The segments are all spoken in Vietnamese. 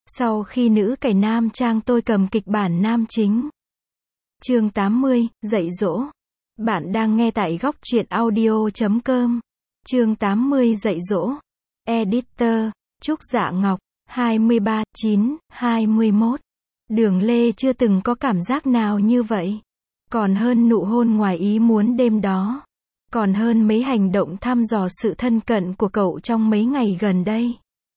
Sau khi nữ cải nam trang tôi cầm kịch bản nam chính. Chương 80, dạy dỗ. Bạn đang nghe tại góc truyện audio.com. Chương 80 dạy dỗ. Editor, Trúc Dạ Ngọc, 23/9/21. Đường Lê chưa từng có cảm giác nào như vậy. Còn hơn nụ hôn ngoài ý muốn đêm đó. Còn hơn mấy hành động thăm dò sự thân cận của cậu trong mấy ngày gần đây.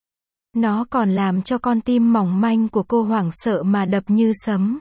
Nó còn làm cho con tim mỏng manh của cô hoảng sợ mà đập như sấm.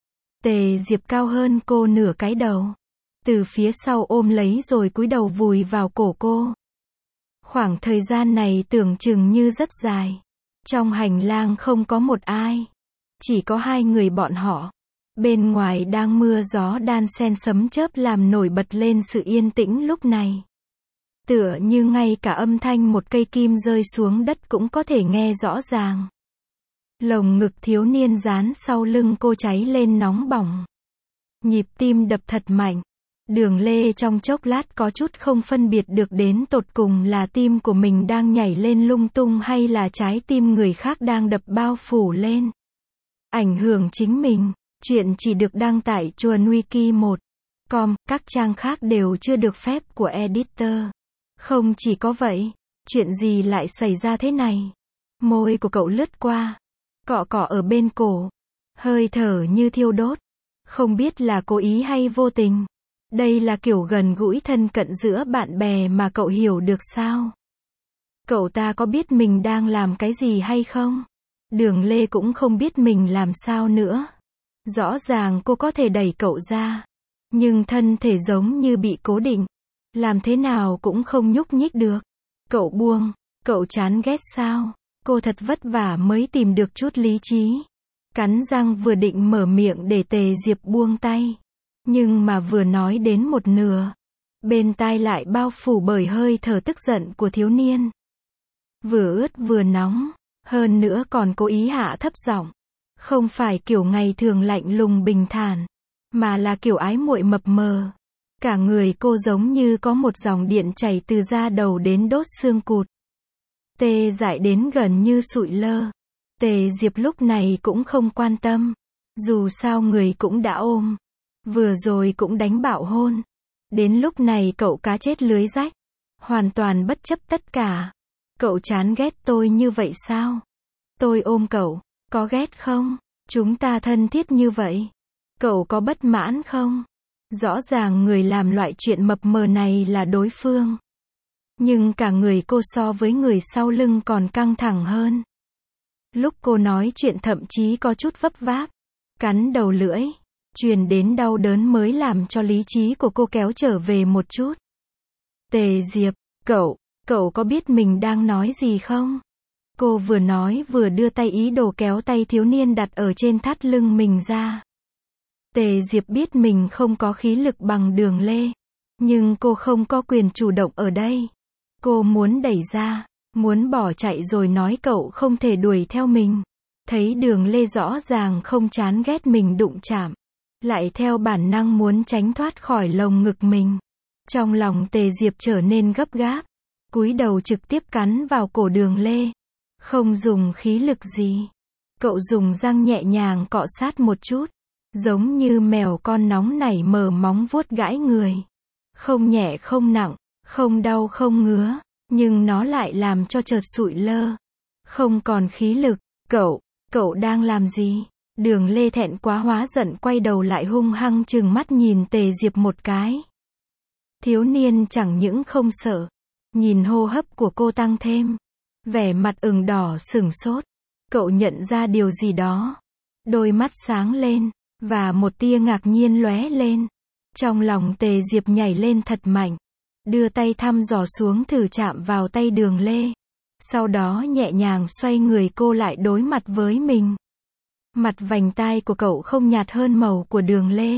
Tề Diệp cao hơn cô nửa cái đầu. Từ phía sau ôm lấy rồi cúi đầu vùi vào cổ cô. Khoảng thời gian này tưởng chừng như rất dài. Trong hành lang không có một ai. Chỉ có hai người bọn họ. Bên ngoài đang mưa gió đan xen sấm chớp làm nổi bật lên sự yên tĩnh lúc này. Tựa như ngay cả âm thanh một cây kim rơi xuống đất cũng có thể nghe rõ ràng. Lồng ngực thiếu niên dán sau lưng cô cháy lên nóng bỏng. Nhịp tim đập thật mạnh. Đường Lê trong chốc lát có chút không phân biệt được đến tột cùng là tim của mình đang nhảy lên lung tung hay là trái tim người khác đang đập bao phủ lên. Ảnh hưởng chính mình. Chuyện chỉ được đăng tại Chuồn Wiki1.com, các trang khác đều chưa được phép của editor. Không chỉ có vậy, chuyện gì lại xảy ra thế này? Môi của cậu lướt qua, cọ cọ ở bên cổ, hơi thở như thiêu đốt. Không biết là cố ý hay vô tình. Đây là kiểu gần gũi thân cận giữa bạn bè mà cậu hiểu được sao? Cậu ta có biết mình đang làm cái gì hay không? Đường Lê cũng không biết mình làm sao nữa. Rõ ràng cô có thể đẩy cậu ra. Nhưng thân thể giống như bị cố định. Làm thế nào cũng không nhúc nhích được. Cậu buông. Cậu chán ghét sao? Cô thật vất vả mới tìm được chút lý trí. Cắn răng vừa định mở miệng để Tề Diệp buông tay. Nhưng mà vừa nói đến một nửa. Bên tai lại bao phủ bởi hơi thở tức giận của thiếu niên. Vừa ướt vừa nóng. Hơn nữa còn cố ý hạ thấp giọng. Không phải kiểu ngày thường lạnh lùng bình thản. Mà là kiểu ái muội mập mờ. Cả người cô giống như có một dòng điện chảy từ da đầu đến đốt xương cụt. Tê dại đến gần như sụi lơ. Tề Diệp lúc này cũng không quan tâm. Dù sao người cũng đã ôm. Vừa rồi cũng đánh bạo hôn. Đến lúc này cậu cá chết lưới rách. Hoàn toàn bất chấp tất cả. Cậu chán ghét tôi như vậy sao? Tôi ôm cậu. Có ghét không? Chúng ta thân thiết như vậy. Cậu có bất mãn không? Rõ ràng người làm loại chuyện mập mờ này là đối phương. Nhưng cả người cô so với người sau lưng còn căng thẳng hơn. Lúc cô nói chuyện thậm chí có chút vấp váp. Cắn đầu lưỡi. Truyền đến đau đớn mới làm cho lý trí của cô kéo trở về một chút. Tề Diệp, cậu có biết mình đang nói gì không? Cô vừa nói vừa đưa tay ý đồ kéo tay thiếu niên đặt ở trên thắt lưng mình ra. Tề Diệp biết mình không có khí lực bằng Đường Lê. Nhưng cô không có quyền chủ động ở đây. Cô muốn đẩy ra, muốn bỏ chạy rồi nói cậu không thể đuổi theo mình. Thấy Đường Lê rõ ràng không chán ghét mình đụng chạm. Lại theo bản năng muốn tránh thoát khỏi lồng ngực mình. Trong lòng Tề Diệp trở nên gấp gáp. Cúi đầu trực tiếp cắn vào cổ Đường Lê. Không dùng khí lực gì. Cậu dùng răng nhẹ nhàng cọ sát một chút. Giống như mèo con nóng nảy mở móng vuốt gãi người. Không nhẹ không nặng, không đau không ngứa. Nhưng nó lại làm cho chợt sụi lơ. Không còn khí lực. Cậu đang làm gì? Đường Lê thẹn quá hóa giận quay đầu lại hung hăng trừng mắt nhìn Tề Diệp một cái. Thiếu niên chẳng những không sợ. Nhìn hô hấp của cô tăng thêm. Vẻ mặt ửng đỏ sửng sốt. Cậu nhận ra điều gì đó. Đôi mắt sáng lên. Và một tia ngạc nhiên lóe lên. Trong lòng Tề Diệp nhảy lên thật mạnh. Đưa tay thăm dò xuống thử chạm vào tay Đường Lê. Sau đó nhẹ nhàng xoay người cô lại đối mặt với mình. Mặt vành tai của cậu không nhạt hơn màu của Đường Lê.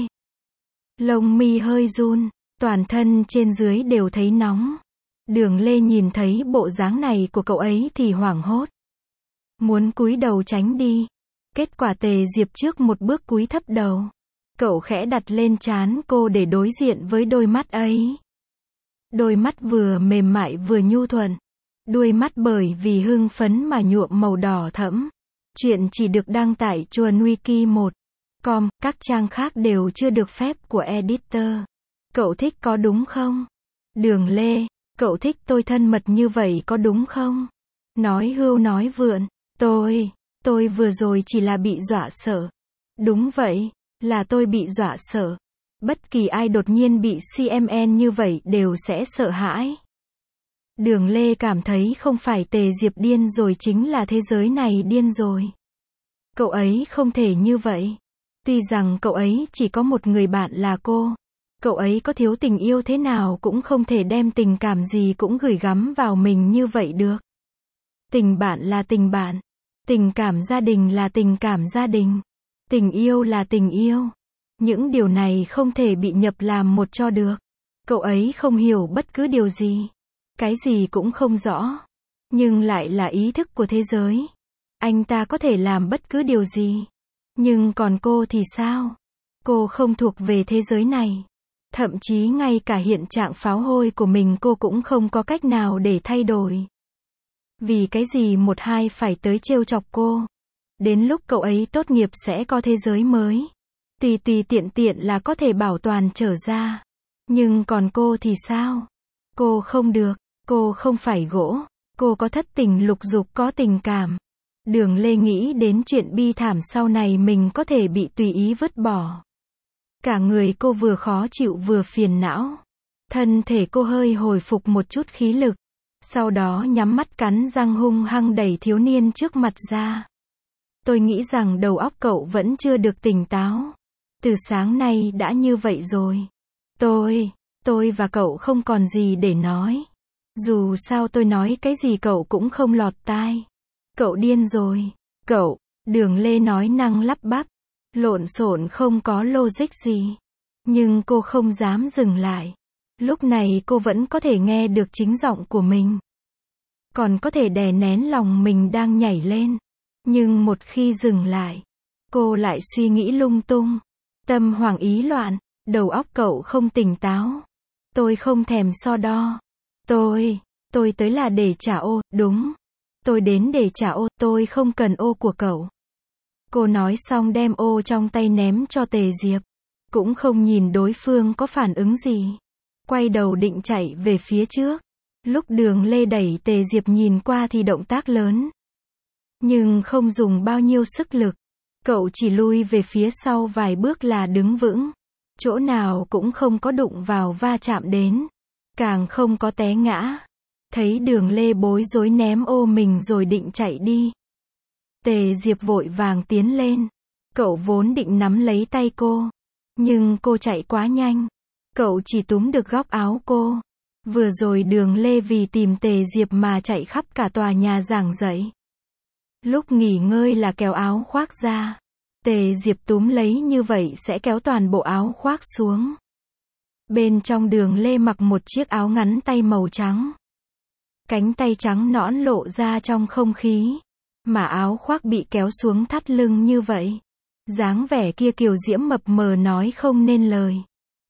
Lông mi hơi run. Toàn thân trên dưới đều thấy nóng. Đường Lê nhìn thấy bộ dáng này của cậu ấy thì hoảng hốt. Muốn cúi đầu tránh đi. Kết quả Tề Diệp trước một bước cúi thấp đầu. Cậu khẽ đặt lên trán cô để đối diện với đôi mắt ấy. Đôi mắt vừa mềm mại vừa nhu thuận. Đuôi mắt bởi vì hưng phấn mà nhuộm màu đỏ thẫm. Chuyện chỉ được đăng tải chuồn wiki1.com, các trang khác đều chưa được phép của editor. Cậu thích có đúng không? Đường Lê, cậu thích tôi thân mật như vậy có đúng không? Nói hưu nói vượn, tôi vừa rồi chỉ là bị dọa sợ. Đúng vậy, là tôi bị dọa sợ. Bất kỳ ai đột nhiên bị CMN như vậy đều sẽ sợ hãi. Đường Lê cảm thấy không phải Tề Diệp điên rồi chính là thế giới này điên rồi. Cậu ấy không thể như vậy. Tuy rằng cậu ấy chỉ có một người bạn là cô. Cậu ấy có thiếu tình yêu thế nào cũng không thể đem tình cảm gì cũng gửi gắm vào mình như vậy được. Tình bạn là tình bạn. Tình cảm gia đình là tình cảm gia đình. Tình yêu là tình yêu. Những điều này không thể bị nhập làm một cho được. Cậu ấy không hiểu bất cứ điều gì. Cái gì cũng không rõ. Nhưng lại là ý thức của thế giới. Anh ta có thể làm bất cứ điều gì. Nhưng còn cô thì sao? Cô không thuộc về thế giới này. Thậm chí ngay cả hiện trạng pháo hôi của mình cô cũng không có cách nào để thay đổi. Vì cái gì một hai phải tới trêu chọc cô? Đến lúc cậu ấy tốt nghiệp sẽ có thế giới mới. Tùy tiện là có thể bảo toàn trở ra. Nhưng còn cô thì sao? Cô không được, cô không phải gỗ. Cô có thất tình lục dục có tình cảm. Đường Lê nghĩ đến chuyện bi thảm sau này mình có thể bị tùy ý vứt bỏ. Cả người cô vừa khó chịu vừa phiền não. Thân thể cô hơi hồi phục một chút khí lực. Sau đó nhắm mắt cắn răng hung hăng đẩy thiếu niên trước mặt ra. Tôi nghĩ rằng đầu óc cậu vẫn chưa được tỉnh táo. Từ sáng nay đã như vậy rồi. Tôi và cậu không còn gì để nói. Dù sao tôi nói cái gì cậu cũng không lọt tai. Cậu điên rồi. Cậu, Đường Lê nói năng lắp bắp. Lộn xộn không có logic gì. Nhưng cô không dám dừng lại. Lúc này cô vẫn có thể nghe được chính giọng của mình. Còn có thể đè nén lòng mình đang nhảy lên. Nhưng một khi dừng lại, cô lại suy nghĩ lung tung. Tâm hoảng ý loạn, đầu óc cậu không tỉnh táo. Tôi không thèm so đo. Tôi tới là để trả ô, đúng. Tôi đến để trả ô, tôi không cần ô của cậu. Cô nói xong đem ô trong tay ném cho Tề Diệp. Cũng không nhìn đối phương có phản ứng gì. Quay đầu định chạy về phía trước. Lúc Đường Lê đẩy Tề Diệp nhìn qua thì động tác lớn. Nhưng không dùng bao nhiêu sức lực. Cậu chỉ lui về phía sau vài bước là đứng vững. Chỗ nào cũng không có đụng vào va chạm đến. Càng không có té ngã. Thấy Đường Lê bối rối ném ô mình rồi định chạy đi. Tề Diệp vội vàng tiến lên. Cậu vốn định nắm lấy tay cô. Nhưng cô chạy quá nhanh. Cậu chỉ túm được góc áo cô. Vừa rồi Đường Lê vì tìm Tề Diệp mà chạy khắp cả tòa nhà giảng dạy. Lúc nghỉ ngơi là kéo áo khoác ra. Tề Diệp túm lấy như vậy sẽ kéo toàn bộ áo khoác xuống. Bên trong Đường Lê mặc một chiếc áo ngắn tay màu trắng. Cánh tay trắng nõn lộ ra trong không khí. Mà áo khoác bị kéo xuống thắt lưng như vậy. Dáng vẻ kia kiều diễm mập mờ nói không nên lời.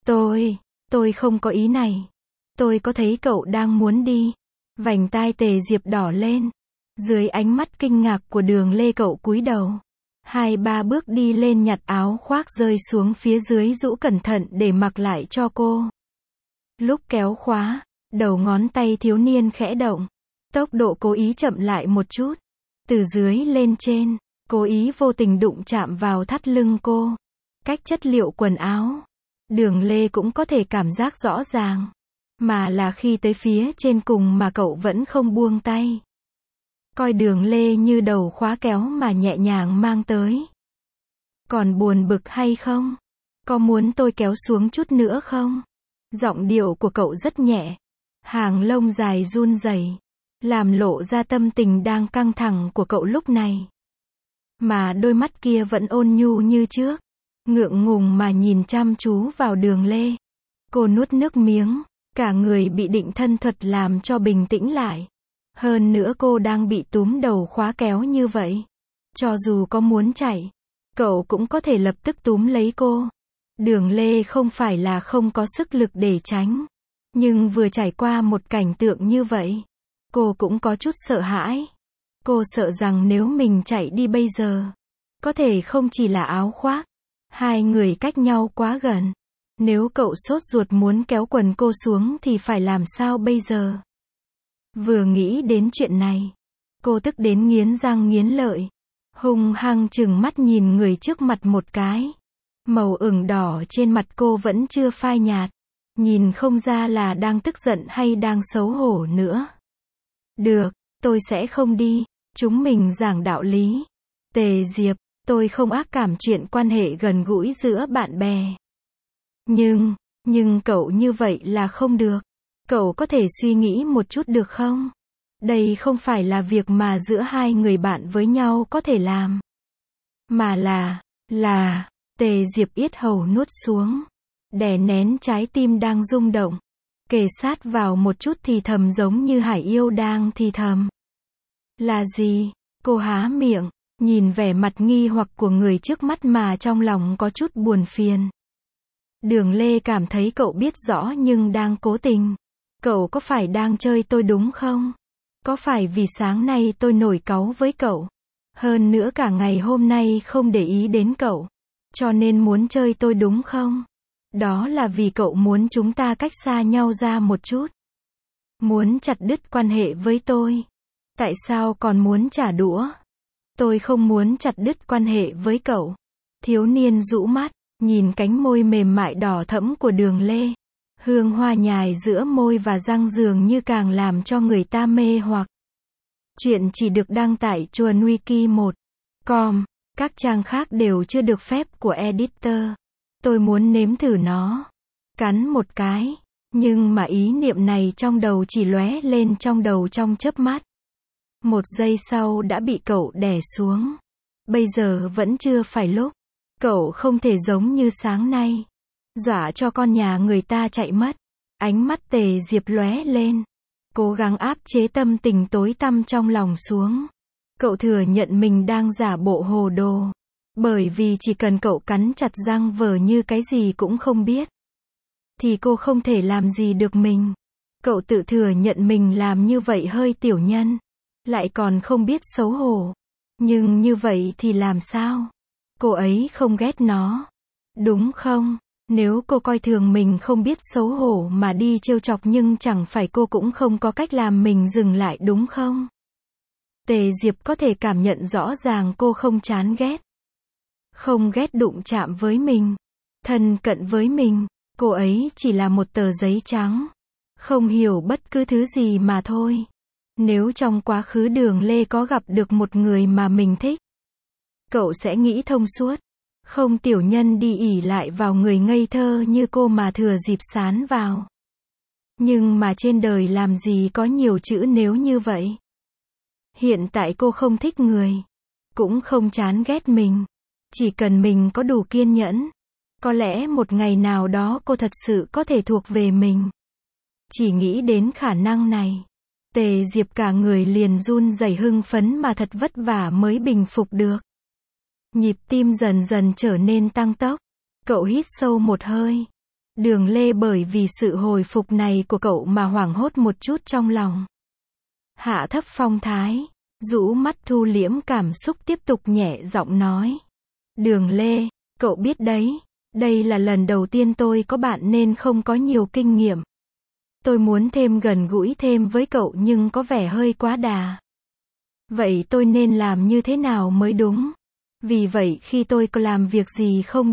Tôi không có ý này. Tôi có thấy cậu đang muốn đi. Vành tai Tề Diệp đỏ lên. Dưới ánh mắt kinh ngạc của Đường Lê cậu cúi đầu. 2-3 bước đi lên nhặt áo khoác rơi xuống phía dưới rũ cẩn thận để mặc lại cho cô. Lúc kéo khóa, đầu ngón tay thiếu niên khẽ động. Tốc độ cố ý chậm lại một chút. Từ dưới lên trên, cố ý vô tình đụng chạm vào thắt lưng cô. Cách chất liệu quần áo, Đường Lê cũng có thể cảm giác rõ ràng. Mà là khi tới phía trên cùng mà cậu vẫn không buông tay. Coi Đường Lê như đầu khóa kéo mà nhẹ nhàng mang tới. Còn buồn bực hay không? Có muốn tôi kéo xuống chút nữa không? Giọng điệu của cậu rất nhẹ. Hàng lông dài run rẩy, làm lộ ra tâm tình đang căng thẳng của cậu lúc này. Mà đôi mắt kia vẫn ôn nhu như trước. Ngượng ngùng mà nhìn chăm chú vào Đường Lê. Cô nuốt nước miếng. Cả người bị định thân thuật làm cho bình tĩnh lại. Hơn nữa cô đang bị túm đầu khóa kéo như vậy. Cho dù có muốn chạy, cậu cũng có thể lập tức túm lấy cô. Đường Lê không phải là không có sức lực để tránh. Nhưng vừa trải qua một cảnh tượng như vậy, cô cũng có chút sợ hãi. Cô sợ rằng nếu mình chạy đi bây giờ, có thể không chỉ là áo khoác. Hai người cách nhau quá gần. Nếu cậu sốt ruột muốn kéo quần cô xuống thì phải làm sao bây giờ? Vừa nghĩ đến chuyện này, cô tức đến nghiến răng nghiến lợi. Hung hăng trừng mắt nhìn người trước mặt một cái. Màu ửng đỏ trên mặt cô vẫn chưa phai nhạt. Nhìn không ra là đang tức giận hay đang xấu hổ nữa. Được, tôi sẽ không đi. Chúng mình giảng đạo lý. Tề Diệp, tôi không ác cảm chuyện quan hệ gần gũi giữa bạn bè. Nhưng cậu như vậy là không được. Cậu có thể suy nghĩ một chút được không? Đây không phải là việc mà giữa hai người bạn với nhau có thể làm. Mà là, Tề Diệp yết hầu nuốt xuống. Đè nén trái tim đang rung động. Kề sát vào một chút thì thầm giống như hải yêu đang thì thầm. Là gì? Cô há miệng, nhìn vẻ mặt nghi hoặc của người trước mắt mà trong lòng có chút buồn phiền. Đường Lê cảm thấy cậu biết rõ nhưng đang cố tình. Cậu có phải đang chơi tôi đúng không? Có phải vì sáng nay tôi nổi cáu với cậu? Hơn nữa cả ngày hôm nay không để ý đến cậu. Cho nên muốn chơi tôi đúng không? Đó là vì cậu muốn chúng ta cách xa nhau ra một chút. Muốn chặt đứt quan hệ với tôi. Tại sao còn muốn trả đũa? Tôi không muốn chặt đứt quan hệ với cậu. Thiếu niên rũ mắt, nhìn cánh môi mềm mại đỏ thẫm của Đường Lê. Hương hoa nhài giữa môi và răng dường như càng làm cho người ta mê hoặc. Chuyện chỉ được đăng tải Chuồn Wiki 1.com. Các trang khác đều chưa được phép của editor. Tôi muốn nếm thử nó. Cắn một cái. Nhưng mà ý niệm này trong đầu chỉ lóe lên trong đầu trong chớp mắt. Một giây sau đã bị cậu đè xuống. Bây giờ vẫn chưa phải lúc. Cậu không thể giống như sáng nay. Dọa cho con nhà người ta chạy mất. Ánh mắt Tề Diệp lóe lên. Cố gắng áp chế tâm tình tối tăm trong lòng xuống. Cậu thừa nhận mình đang giả bộ hồ đồ. Bởi vì chỉ cần cậu cắn chặt răng vờ như cái gì cũng không biết, thì cô không thể làm gì được mình. Cậu tự thừa nhận mình làm như vậy hơi tiểu nhân. Lại còn không biết xấu hổ. Nhưng như vậy thì làm sao? Cô ấy không ghét nó. Đúng không? Nếu cô coi thường mình không biết xấu hổ mà đi trêu chọc nhưng chẳng phải cô cũng không có cách làm mình dừng lại đúng không? Tề Diệp có thể cảm nhận rõ ràng cô không chán ghét. Không ghét đụng chạm với mình. Thân cận với mình. Cô ấy chỉ là một tờ giấy trắng. Không hiểu bất cứ thứ gì mà thôi. Nếu trong quá khứ Đường Lê có gặp được một người mà mình thích, cậu sẽ nghĩ thông suốt. Không tiểu nhân đi ỷ lại vào người ngây thơ như cô mà thừa dịp sán vào. Nhưng mà trên đời làm gì có nhiều chữ nếu như vậy. Hiện tại cô không thích người. Cũng không chán ghét mình. Chỉ cần mình có đủ kiên nhẫn. Có lẽ một ngày nào đó cô thật sự có thể thuộc về mình. Chỉ nghĩ đến khả năng này. Tề Diệp cả người liền run rẩy hưng phấn mà thật vất vả mới bình phục được. Nhịp tim dần dần trở nên tăng tốc. Cậu hít sâu một hơi. Đường Lê bởi vì sự hồi phục này của cậu mà hoảng hốt một chút trong lòng. Hạ thấp phong thái. Rũ mắt thu liễm cảm xúc tiếp tục nhẹ giọng nói. Đường Lê, cậu biết đấy. Đây là lần đầu tiên tôi có bạn nên không có nhiều kinh nghiệm. Tôi muốn thêm gần gũi thêm với cậu nhưng có vẻ hơi quá đà. Vậy tôi nên làm như thế nào mới đúng? Vì vậy khi tôi có làm việc gì không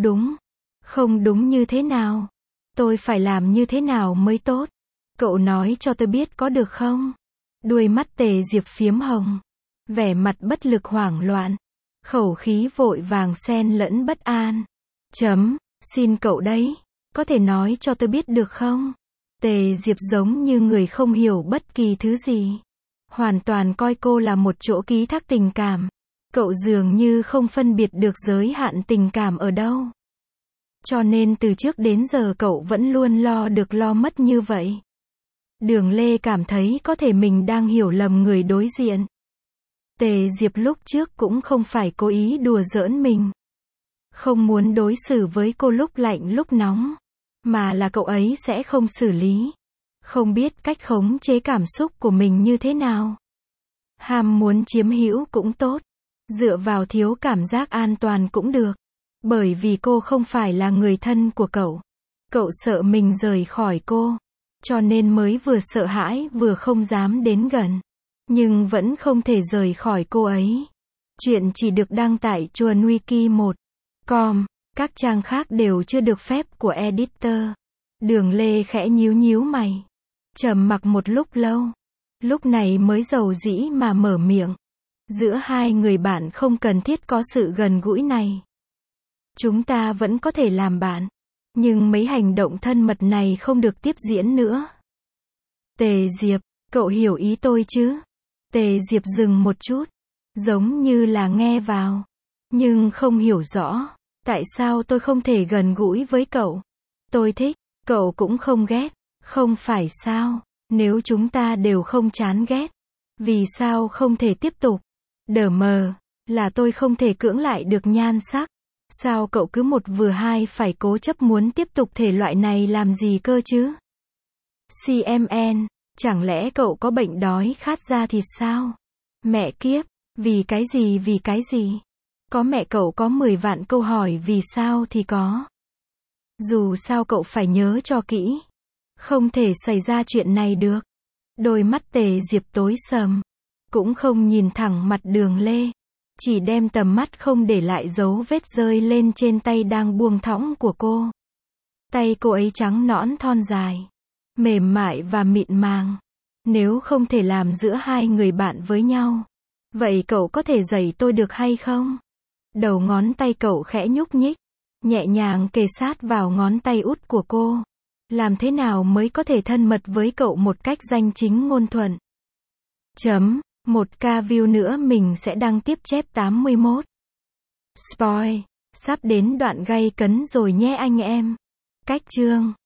đúng như thế nào? Tôi phải làm như thế nào mới tốt? Cậu nói cho tôi biết có được không? Đuôi mắt Tề Diệp phiếm hồng. Vẻ mặt bất lực hoảng loạn. Khẩu khí vội vàng xen lẫn bất an. Xin cậu đấy. Có thể nói cho tôi biết được không? Tề Diệp giống như người không hiểu bất kỳ thứ gì. Hoàn toàn coi cô là một chỗ ký thác tình cảm. Cậu dường như không phân biệt được giới hạn tình cảm ở đâu. Cho nên từ trước đến giờ cậu vẫn luôn lo được lo mất như vậy. Đường Lê cảm thấy có thể mình đang hiểu lầm người đối diện. Tề Diệp lúc trước cũng không phải cố ý đùa giỡn mình. Không muốn đối xử với cô lúc lạnh lúc nóng. Mà là cậu ấy sẽ không xử lý. Không biết cách khống chế cảm xúc của mình như thế nào. Ham muốn chiếm hữu cũng tốt. Dựa vào thiếu cảm giác an toàn cũng được. Bởi vì cô không phải là người thân của cậu. Cậu sợ mình rời khỏi cô. Cho nên mới vừa sợ hãi vừa không dám đến gần. Nhưng vẫn không thể rời khỏi cô ấy. Chuyện chỉ được đăng tại chuanwiki1.com. Các trang khác đều chưa được phép của editor. Đường Lê khẽ nhíu nhíu mày. Trầm mặc một lúc lâu. Lúc này mới dầu dĩ mà mở miệng. Giữa hai người bạn không cần thiết có sự gần gũi này. Chúng ta vẫn có thể làm bạn. Nhưng mấy hành động thân mật này không được tiếp diễn nữa. Tề Diệp, cậu hiểu ý tôi chứ? Tề Diệp dừng một chút. Giống như là nghe vào. Nhưng không hiểu rõ. Tại sao tôi không thể gần gũi với cậu? Tôi thích. Cậu cũng không ghét. Không phải sao? Nếu chúng ta đều không chán ghét. Vì sao không thể tiếp tục? Đờ mờ. Là tôi không thể cưỡng lại được nhan sắc. Sao cậu cứ một vừa hai phải cố chấp muốn tiếp tục thể loại này làm gì cơ chứ? CMN. Chẳng lẽ cậu có bệnh đói khát da thịt sao? Mẹ kiếp. Vì cái gì vì cái gì? Có mẹ cậu có 10 vạn câu hỏi vì sao thì có. Dù sao cậu phải nhớ cho kỹ. Không thể xảy ra chuyện này được. Đôi mắt Tề Diệp tối sầm. Cũng không nhìn thẳng mặt Đường Lê. Chỉ đem tầm mắt không để lại dấu vết rơi lên trên tay đang buông thõng của cô. Tay cô ấy trắng nõn thon dài. Mềm mại và mịn màng. Nếu không thể làm giữa hai người bạn với nhau. Vậy cậu có thể dạy tôi được hay không? Đầu ngón tay cậu khẽ nhúc nhích. Nhẹ nhàng kề sát vào ngón tay út của cô. Làm thế nào mới có thể thân mật với cậu một cách danh chính ngôn thuận? 1k view nữa mình sẽ đăng tiếp chép 81. Spoil. Sắp đến đoạn gay cấn rồi nhé anh em. Cách chương